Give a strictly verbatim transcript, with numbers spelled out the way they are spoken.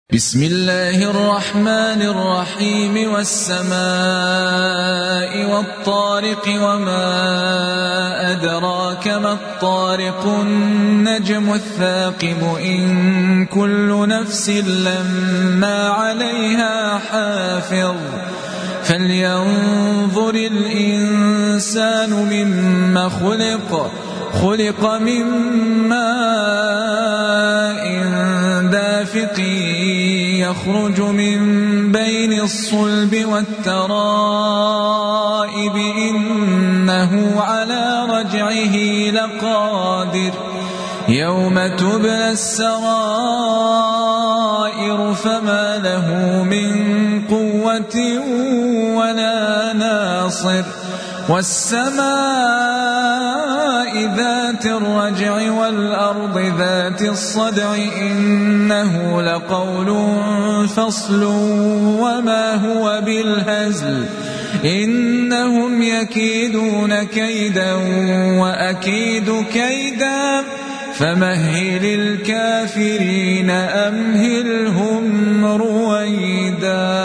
بسم الله الرحمن الرحيم والسماء والطارق وما أدراك ما الطارق النجم الثاقب إن كل نفس لما عليها حافظ فلينظر الإنسان مما خلق خلق من ماء دافق يخرج من بين الصلب والترائب إنه على رجعه لقادر يوم تبلى السرائر فما له من قوة ولا ناصر والسماء ذات الرجع والأرض ذات الصدع إنه لقول فصل وما هو بالهزل إنهم يكيدون كيدا وأكيد كيدا فمهل الكافرين أمهلهم رويدا.